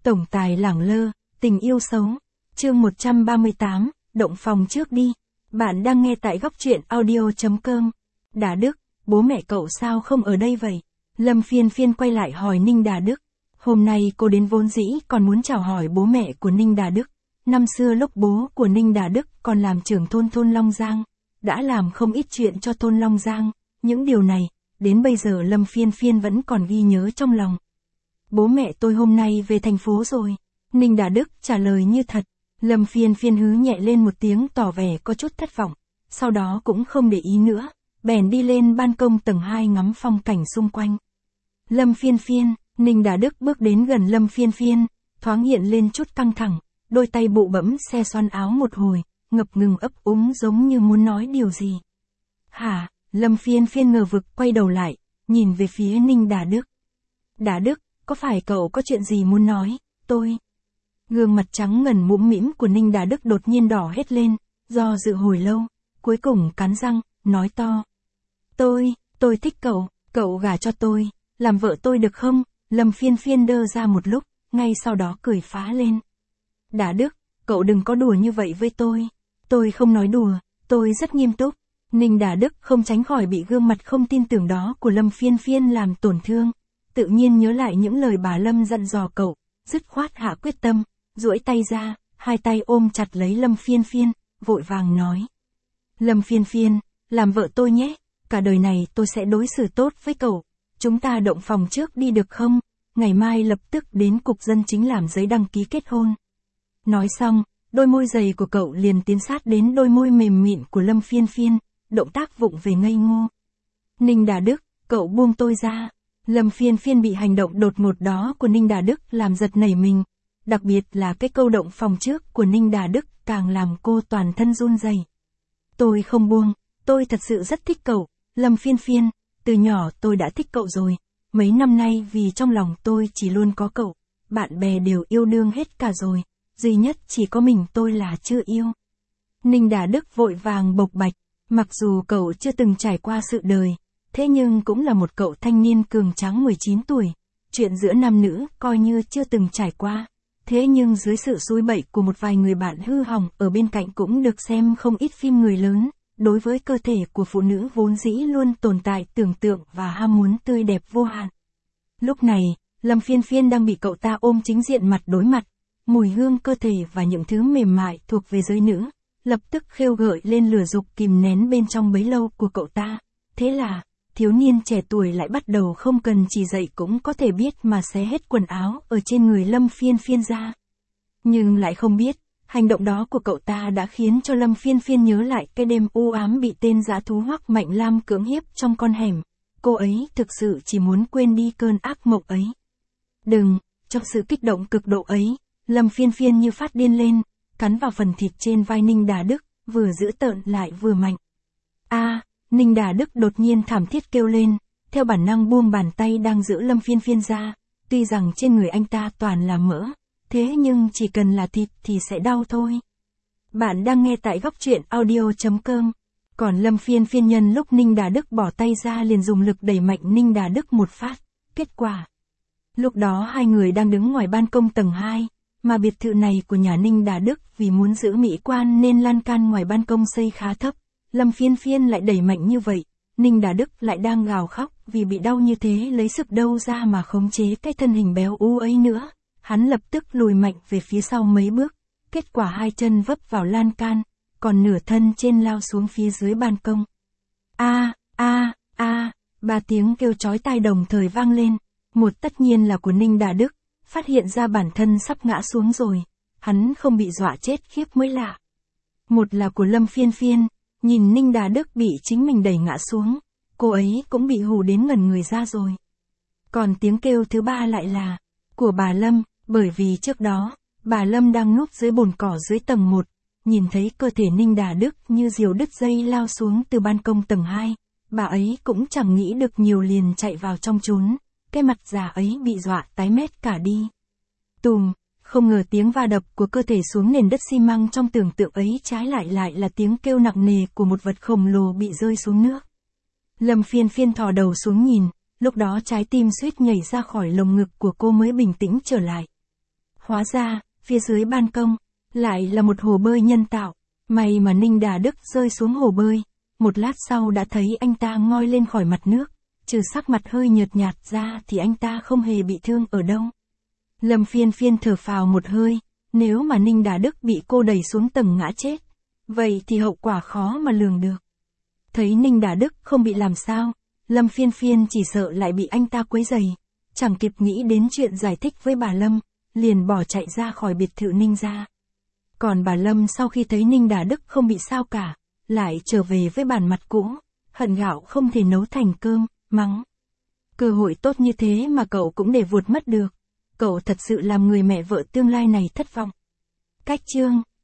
Tổng tài lẳng lơ, tình yêu xấu. Chương 138, động phòng trước đi. Bạn đang nghe tại góc truyện audio.com. Đà Đức, bố mẹ cậu sao không ở đây vậy? Lâm Phiên Phiên quay lại hỏi Ninh Đà Đức. Hôm nay cô đến vốn dĩ còn muốn chào hỏi bố mẹ của Ninh Đà Đức. Năm xưa lúc bố của Ninh Đà Đức còn làm trưởng thôn Long Giang, đã làm không ít chuyện cho thôn Long Giang. Những điều này, đến bây giờ Lâm Phiên Phiên vẫn còn ghi nhớ trong lòng. Bố mẹ tôi hôm nay về thành phố rồi. Ninh Đà Đức trả lời như thật. Lâm Phiên Phiên hứ nhẹ lên một tiếng tỏ vẻ có chút thất vọng. Sau đó cũng không để ý nữa, bèn đi lên ban công tầng 2 ngắm phong cảnh xung quanh. Lâm Phiên Phiên, Ninh Đà Đức bước đến gần Lâm Phiên Phiên, thoáng hiện lên chút căng thẳng, đôi tay bụ bẫm xe xoăn áo một hồi, ngập ngừng ấp úng giống như muốn nói điều gì. Hả? Lâm Phiên Phiên ngờ vực quay đầu lại, nhìn về phía Ninh Đà Đức. Đà Đức, có phải cậu có chuyện gì muốn nói? Tôi. Gương mặt trắng ngần mũm mĩm của Ninh Đà Đức đột nhiên đỏ hết lên, do dự hồi lâu, cuối cùng cắn răng, nói to. Tôi thích cậu gả cho tôi, làm vợ tôi được không? Lâm Phiên Phiên đơ ra một lúc, ngay sau đó cười phá lên. Đà Đức, cậu đừng có đùa như vậy với tôi không nói đùa, tôi rất nghiêm túc. Ninh Đà Đức không tránh khỏi bị gương mặt không tin tưởng đó của Lâm Phiên Phiên làm tổn thương, tự nhiên nhớ lại những lời bà Lâm dặn dò cậu, dứt khoát hạ quyết tâm, duỗi tay ra, hai tay ôm chặt lấy Lâm Phiên Phiên, vội vàng nói. Lâm Phiên Phiên, làm vợ tôi nhé, cả đời này tôi sẽ đối xử tốt với cậu, chúng ta động phòng trước đi được không, ngày mai lập tức đến cục dân chính làm giấy đăng ký kết hôn. Nói xong, đôi môi dày của cậu liền tiến sát đến đôi môi mềm mịn của Lâm Phiên Phiên, động tác vụng về ngây ngô. Ninh Đà Đức, cậu buông tôi ra. Lâm Phiên Phiên bị hành động đột ngột đó của Ninh Đà Đức làm giật nảy mình, đặc biệt là cái câu động phòng trước của Ninh Đà Đức càng làm cô toàn thân run rẩy. Tôi không buông, tôi thật sự rất thích cậu, Lâm Phiên Phiên, từ nhỏ tôi đã thích cậu rồi, mấy năm nay vì trong lòng tôi chỉ luôn có cậu, bạn bè đều yêu đương hết cả rồi, duy nhất chỉ có mình tôi là chưa yêu. Ninh Đà Đức vội vàng bộc bạch, mặc dù cậu chưa từng trải qua sự đời, thế nhưng cũng là một cậu thanh niên cường tráng 19 tuổi, chuyện giữa nam nữ coi như chưa từng trải qua. Thế nhưng dưới sự xúi bậy của một vài người bạn hư hỏng ở bên cạnh cũng được xem không ít phim người lớn, đối với cơ thể của phụ nữ vốn dĩ luôn tồn tại tưởng tượng và ham muốn tươi đẹp vô hạn. Lúc này, Lâm Phiên Phiên đang bị cậu ta ôm chính diện mặt đối mặt, mùi hương cơ thể và những thứ mềm mại thuộc về giới nữ, lập tức khêu gợi lên lửa dục kìm nén bên trong bấy lâu của cậu ta. Thế là, thiếu niên trẻ tuổi lại bắt đầu không cần chỉ dạy cũng có thể biết mà xé hết quần áo ở trên người Lâm Phiên Phiên ra. Nhưng lại không biết, hành động đó của cậu ta đã khiến cho Lâm Phiên Phiên nhớ lại cái đêm u ám bị tên dã thú Hoắc Mạnh Lam cưỡng hiếp trong con hẻm. Cô ấy thực sự chỉ muốn quên đi cơn ác mộng ấy. Trong sự kích động cực độ ấy, Lâm Phiên Phiên như phát điên lên, cắn vào phần thịt trên vai Ninh Đà Đức, vừa dữ tợn lại vừa mạnh. Ninh Đà Đức đột nhiên thảm thiết kêu lên, theo bản năng buông bàn tay đang giữ Lâm Phiên Phiên ra, tuy rằng trên người anh ta toàn là mỡ, thế nhưng chỉ cần là thịt thì sẽ đau thôi. Bạn đang nghe tại góc truyện audio.com. Còn Lâm Phiên Phiên nhân lúc Ninh Đà Đức bỏ tay ra liền dùng lực đẩy mạnh Ninh Đà Đức một phát. Kết quả, lúc đó hai người đang đứng ngoài ban công tầng 2, mà biệt thự này của nhà Ninh Đà Đức vì muốn giữ mỹ quan nên lan can ngoài ban công xây khá thấp. Lâm Phiên Phiên lại đẩy mạnh như vậy, Ninh Đà Đức lại đang gào khóc vì bị đau như thế lấy sức đâu ra mà khống chế cái thân hình béo ú ấy nữa. Hắn lập tức lùi mạnh về phía sau mấy bước, kết quả hai chân vấp vào lan can, còn nửa thân trên lao xuống phía dưới ban công. Ba tiếng kêu chói tai đồng thời vang lên, một tất nhiên là của Ninh Đà Đức, phát hiện ra bản thân sắp ngã xuống rồi, hắn không bị dọa chết khiếp mới lạ. Một là của Lâm Phiên Phiên, nhìn Ninh Đà Đức bị chính mình đẩy ngã xuống, cô ấy cũng bị hù đến ngẩn người ra rồi. Còn tiếng kêu thứ ba lại là của bà Lâm, bởi vì trước đó, bà Lâm đang núp dưới bồn cỏ dưới tầng 1, nhìn thấy cơ thể Ninh Đà Đức như diều đứt dây lao xuống từ ban công tầng 2, bà ấy cũng chẳng nghĩ được nhiều liền chạy vào trong trốn, cái mặt già ấy bị dọa tái mét cả đi. Tùm, không ngờ tiếng va đập của cơ thể xuống nền đất xi măng trong tưởng tượng ấy trái lại là tiếng kêu nặng nề của một vật khổng lồ bị rơi xuống nước. Lâm Phiên Phiên thò đầu xuống nhìn, lúc đó trái tim suýt nhảy ra khỏi lồng ngực của cô mới bình tĩnh trở lại. Hóa ra, phía dưới ban công, lại là một hồ bơi nhân tạo. May mà Ninh Đà Đức rơi xuống hồ bơi, một lát sau đã thấy anh ta ngoi lên khỏi mặt nước, trừ sắc mặt hơi nhợt nhạt ra thì anh ta không hề bị thương ở đâu. Lâm Phiên Phiên thở phào một hơi, nếu mà Ninh Đà Đức bị cô đẩy xuống tầng ngã chết, vậy thì hậu quả khó mà lường được. Thấy Ninh Đà Đức không bị làm sao, Lâm Phiên Phiên chỉ sợ lại bị anh ta quấy rầy, chẳng kịp nghĩ đến chuyện giải thích với bà Lâm, liền bỏ chạy ra khỏi biệt thự Ninh gia. Còn bà Lâm sau khi thấy Ninh Đà Đức không bị sao cả, lại trở về với bản mặt cũ, hận gạo không thể nấu thành cơm, mắng. Cơ hội tốt như thế mà cậu cũng để vụt mất được. Cậu thật sự làm người mẹ vợ tương lai này thất vọng. Cách chương